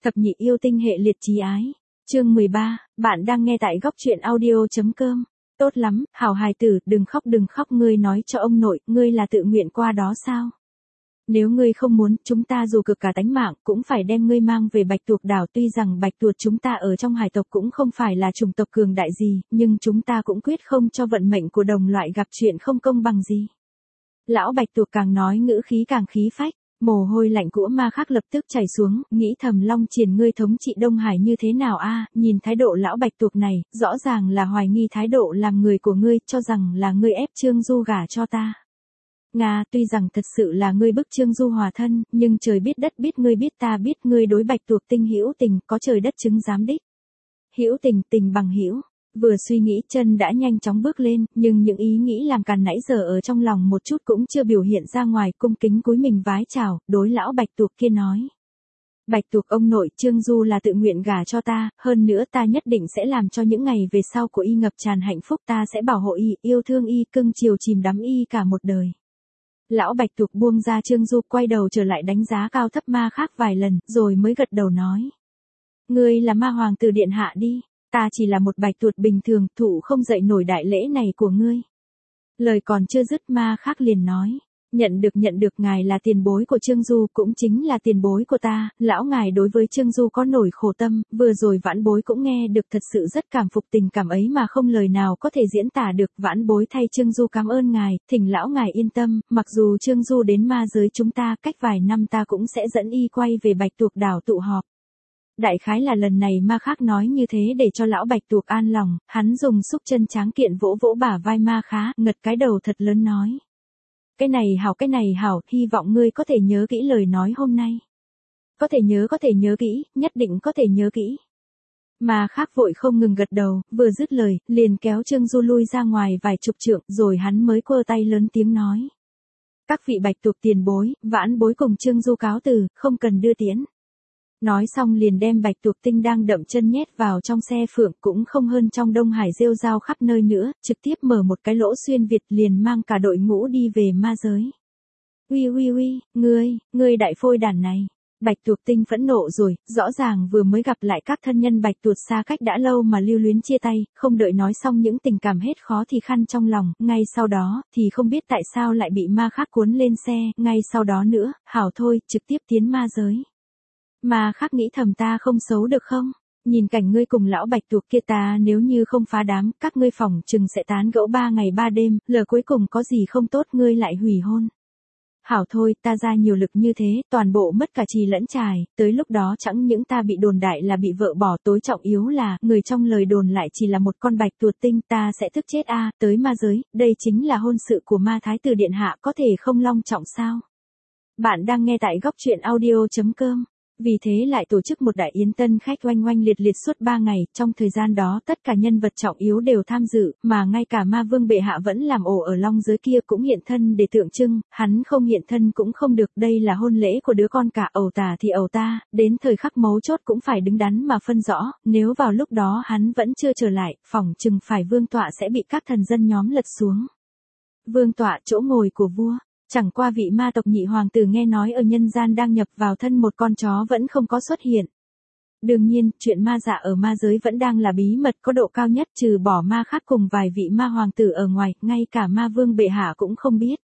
Thập nhị yêu tinh hệ liệt chí ái. Chương 13, bạn đang nghe tại góc truyện audio.com. Tốt lắm, hảo hài tử, đừng khóc, ngươi nói cho ông nội, ngươi là tự nguyện qua đó sao? Nếu ngươi không muốn, chúng ta dù cực cả tánh mạng, cũng phải đem ngươi mang về Bạch Tuộc đảo. Tuy rằng Bạch Tuộc chúng ta ở trong hải tộc cũng không phải là chủng tộc cường đại gì, nhưng chúng ta cũng quyết không cho vận mệnh của đồng loại gặp chuyện không công bằng gì. Lão Bạch Tuộc càng nói ngữ khí càng khí phách. Mồ hôi lạnh của ma khác lập tức chảy xuống, nghĩ thầm Long Triển ngươi thống trị Đông Hải như thế nào a? Nhìn thái độ lão Bạch Tuộc này, rõ ràng là hoài nghi thái độ làm người của ngươi, cho rằng là ngươi ép Trương Du gả cho ta. Nga, tuy rằng thật sự là ngươi bức Trương Du hòa thân, nhưng trời biết đất biết ngươi biết ta biết ngươi đối Bạch Tuộc tinh hữu tình, có trời đất chứng giám đích. Hữu tình, tình bằng hữu. Vừa suy nghĩ chân đã nhanh chóng bước lên, nhưng những ý nghĩ làm càn nãy giờ ở trong lòng một chút cũng chưa biểu hiện ra ngoài, cung kính cúi mình vái chào, đối lão Bạch Tuộc kia nói. Bạch Tuộc ông nội, Trương Du là tự nguyện gả cho ta, hơn nữa ta nhất định sẽ làm cho những ngày về sau của y ngập tràn hạnh phúc, ta sẽ bảo hộ y, yêu thương y, cưng chiều chìm đắm y cả một đời. Lão Bạch Tuộc buông ra Trương Du, quay đầu trở lại đánh giá cao thấp ma khác vài lần, rồi mới gật đầu nói. Ngươi là ma hoàng tử điện hạ đi. Ta chỉ là một bạch tuộc bình thường, thụ không dậy nổi đại lễ này của ngươi. Lời còn chưa dứt ma khác liền nói. Nhận được, ngài là tiền bối của Trương Du, cũng chính là tiền bối của ta, lão ngài đối với Trương Du có nổi khổ tâm, vừa rồi vãn bối cũng nghe được, thật sự rất cảm phục tình cảm ấy mà không lời nào có thể diễn tả được. Vãn bối thay Trương Du cảm ơn ngài, thỉnh lão ngài yên tâm, mặc dù Trương Du đến ma giới chúng ta, cách vài năm ta cũng sẽ dẫn y quay về Bạch Tuộc đảo tụ họp. Đại khái là lần này ma khác nói như thế để cho lão Bạch Tuộc an lòng, hắn dùng xúc chân tráng kiện vỗ vỗ bả vai ma khá, ngật cái đầu thật lớn nói. Cái này hảo, hy vọng ngươi có thể nhớ kỹ lời nói hôm nay. Có thể nhớ kỹ, nhất định có thể nhớ kỹ. Ma khác vội không ngừng gật đầu, vừa dứt lời, liền kéo Trương Du lui ra ngoài vài chục trượng, rồi hắn mới quơ tay lớn tiếng nói. Các vị Bạch Tuộc tiền bối, vãn bối cùng Trương Du cáo từ, không cần đưa tiễn. Nói xong liền đem Bạch Tuộc tinh đang đậm chân nhét vào trong xe phượng, cũng không hơn trong Đông Hải rêu rao khắp nơi nữa, trực tiếp mở một cái lỗ xuyên Việt liền mang cả đội ngũ đi về ma giới. Uy, ngươi đại phôi đàn này. Bạch Tuộc tinh phẫn nộ rồi, rõ ràng vừa mới gặp lại các thân nhân Bạch Tuộc xa cách đã lâu mà lưu luyến chia tay, không đợi nói xong những tình cảm hết khó thì khăn trong lòng, ngay sau đó, thì không biết tại sao lại bị ma khác cuốn lên xe, ngay sau đó nữa, hảo thôi, trực tiếp tiến ma giới. Mà khác nghĩ thầm ta không xấu được không? Nhìn cảnh ngươi cùng lão Bạch Tuộc kia ta nếu như không phá đám, các ngươi phỏng chừng sẽ tán gẫu 3 ngày 3 đêm, lờ cuối cùng có gì không tốt ngươi lại hủy hôn. Hảo thôi, ta ra nhiều lực như thế, toàn bộ mất cả trì lẫn trài, tới lúc đó chẳng những ta bị đồn đại là bị vợ bỏ, tối trọng yếu là, người trong lời đồn lại chỉ là một con Bạch Tuộc tinh, ta sẽ tức chết a. Tới ma giới, đây chính là hôn sự của ma thái tử điện hạ, có thể không long trọng sao? Bạn đang nghe tại góc truyện audio.com. Vì thế lại tổ chức một đại yến tân khách oanh liệt suốt 3 ngày, trong thời gian đó tất cả nhân vật trọng yếu đều tham dự, mà ngay cả ma vương bệ hạ vẫn làm ổ ở long giới kia cũng hiện thân để tượng trưng, hắn không hiện thân cũng không được, đây là hôn lễ của đứa con cả, ẩu tả thì ẩu ta, đến thời khắc mấu chốt cũng phải đứng đắn mà phân rõ, nếu vào lúc đó hắn vẫn chưa trở lại, phỏng chừng phải vương tọa sẽ bị các thần dân nhóm lật xuống. Vương tọa, chỗ ngồi của vua. Chẳng qua vị ma tộc nhị hoàng tử nghe nói ở nhân gian đang nhập vào thân một con chó vẫn không có xuất hiện. Đương nhiên, chuyện ma dạ ở ma giới vẫn đang là bí mật có độ cao nhất, trừ bỏ ma khác cùng vài vị ma hoàng tử ở ngoài, ngay cả ma vương bệ hạ cũng không biết.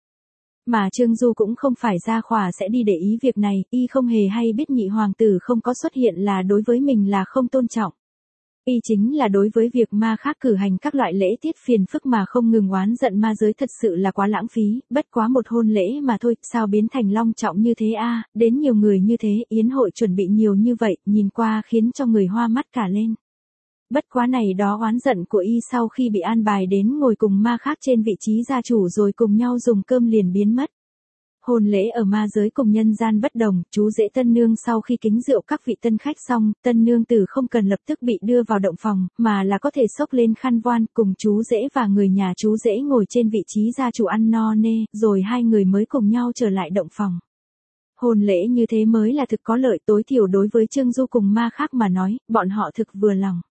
Mà Trương Du cũng không phải ra khỏa sẽ đi để ý việc này, y không hề hay biết nhị hoàng tử không có xuất hiện là đối với mình là không tôn trọng. Y chính là đối với việc ma khác cử hành các loại lễ tiết phiền phức mà không ngừng oán giận ma giới thật sự là quá lãng phí, bất quá một hôn lễ mà thôi, sao biến thành long trọng như thế a, đến nhiều người như thế, yến hội chuẩn bị nhiều như vậy, nhìn qua khiến cho người hoa mắt cả lên. Bất quá này đó oán giận của y sau khi bị an bài đến ngồi cùng ma khác trên vị trí gia chủ rồi cùng nhau dùng cơm liền biến mất. Hôn lễ ở ma giới cùng nhân gian bất đồng, chú rể tân nương sau khi kính rượu các vị tân khách xong, tân nương tử không cần lập tức bị đưa vào động phòng, mà là có thể xốc lên khăn voan, cùng chú rể và người nhà chú rể ngồi trên vị trí gia chủ ăn no nê, rồi hai người mới cùng nhau trở lại động phòng. Hôn lễ như thế mới là thực có lợi, tối thiểu đối với Trương Du cùng ma khác mà nói, bọn họ thực vừa lòng.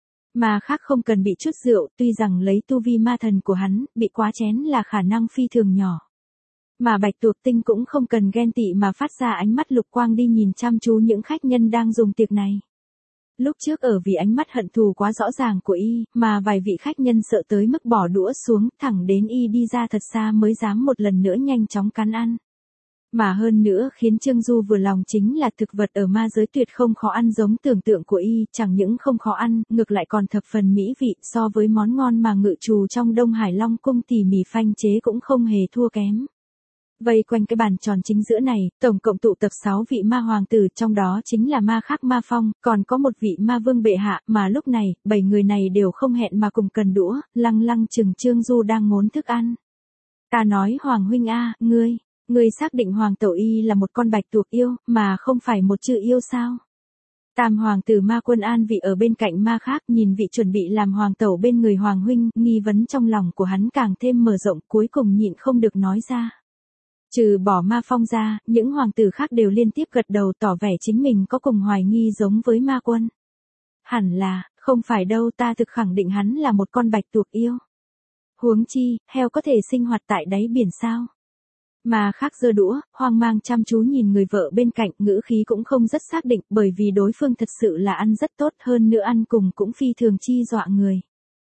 Ma khác không cần bị chút rượu, tuy rằng lấy tu vi ma thần của hắn, bị quá chén là khả năng phi thường nhỏ. Mà Bạch Tuộc Tinh cũng không cần ghen tị mà phát ra ánh mắt lục quang đi nhìn chăm chú những khách nhân đang dùng tiệc này. Lúc trước ở vì ánh mắt hận thù quá rõ ràng của y, mà vài vị khách nhân sợ tới mức bỏ đũa xuống, thẳng đến y đi ra thật xa mới dám một lần nữa nhanh chóng cắn ăn. Mà hơn nữa khiến Trương Du vừa lòng chính là thực vật ở ma giới tuyệt không khó ăn giống tưởng tượng của y, chẳng những không khó ăn, ngược lại còn thập phần mỹ vị, so với món ngon mà ngự trù trong Đông Hải Long cung tỉ mỉ phanh chế cũng không hề thua kém. Vây quanh cái bàn tròn chính giữa này, tổng cộng tụ tập 6 vị ma hoàng tử, trong đó chính là ma khắc Ma Phong, còn có một vị ma vương bệ hạ, mà lúc này, 7 người này đều không hẹn mà cùng cần đũa, lăng lăng chừng Trương Du đang ngốn thức ăn. Ta nói Hoàng huynh a, ngươi xác định Hoàng tẩu y là một con bạch tuộc yêu, mà không phải một chữ yêu sao? Tam hoàng tử Ma Quân an vị ở bên cạnh ma khác, nhìn vị chuẩn bị làm hoàng tẩu bên người Hoàng huynh, nghi vấn trong lòng của hắn càng thêm mở rộng, cuối cùng nhịn không được nói ra. Trừ bỏ Ma Phong ra, những hoàng tử khác đều liên tiếp gật đầu tỏ vẻ chính mình có cùng hoài nghi giống với Ma Quân. Hẳn là, không phải đâu, ta thực khẳng định hắn là một con bạch tuộc yêu. Huống chi, heo có thể sinh hoạt tại đáy biển sao? Mà khác giơ đũa, hoang mang chăm chú nhìn người vợ bên cạnh, ngữ khí cũng không rất xác định, bởi vì đối phương thật sự là ăn rất tốt, hơn nữa ăn cùng cũng phi thường chi dọa người.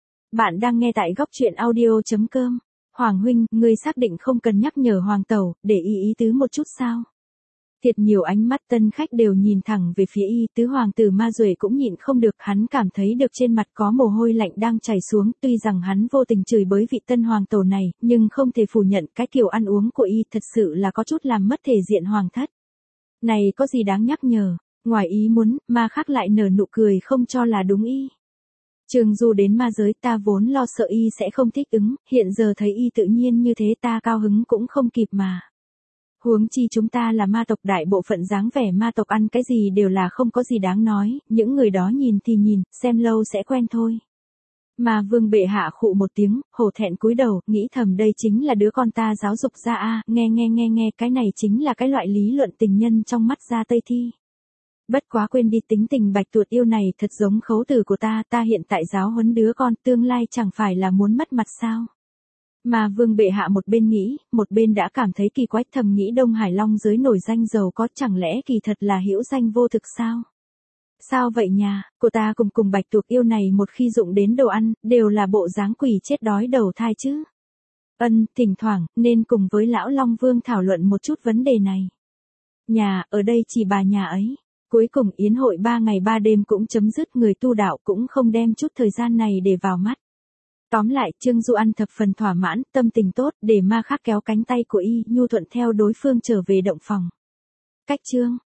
Bạn đang nghe tại góc truyện audio.com. Hoàng huynh, ngươi xác định không cần nhắc nhở hoàng tẩu, để ý tứ một chút sao? Thiệt nhiều ánh mắt tân khách đều nhìn thẳng về phía y, tứ hoàng tử Ma Duệ cũng nhịn không được, hắn cảm thấy được trên mặt có mồ hôi lạnh đang chảy xuống, tuy rằng hắn vô tình chửi bới vị tân hoàng tẩu này, nhưng không thể phủ nhận cái kiểu ăn uống của y thật sự là có chút làm mất thể diện hoàng thất. Này có gì đáng nhắc nhở, ngoài ý muốn, ma khắc lại nở nụ cười không cho là đúng y. Trương Du đến ma giới, ta vốn lo sợ y sẽ không thích ứng, hiện giờ thấy y tự nhiên như thế ta cao hứng cũng không kịp mà. Huống chi chúng ta là ma tộc, đại bộ phận dáng vẻ ma tộc ăn cái gì đều là không có gì đáng nói, những người đó nhìn thì nhìn, xem lâu sẽ quen thôi. Mà vương bệ hạ khụ một tiếng, hổ thẹn cúi đầu, nghĩ thầm đây chính là đứa con ta giáo dục ra a, nghe, cái này chính là cái loại lý luận tình nhân trong mắt Gia Tây Thi. Bất quá quên đi, tính tình bạch tuộc yêu này thật giống khấu tử của ta hiện tại giáo huấn đứa con, tương lai chẳng phải là muốn mất mặt sao. Mà vương bệ hạ một bên nghĩ, một bên đã cảm thấy kỳ quái, thầm nghĩ Đông Hải Long giới nổi danh giàu có, chẳng lẽ kỳ thật là hữu danh vô thực sao? Sao vậy nhà, cô ta cùng bạch tuộc yêu này một khi dụng đến đồ ăn, đều là bộ dáng quỷ chết đói đầu thai chứ. Thỉnh thoảng, nên cùng với lão Long Vương thảo luận một chút vấn đề này. Nhà, ở đây chỉ bà nhà ấy. Cuối cùng yến hội 3 ngày 3 đêm cũng chấm dứt, người tu đạo cũng không đem chút thời gian này để vào mắt. Tóm lại, Trương Du ăn thập phần thỏa mãn, tâm tình tốt, để ma khắc kéo cánh tay của y, nhu thuận theo đối phương trở về động phòng. Cách chương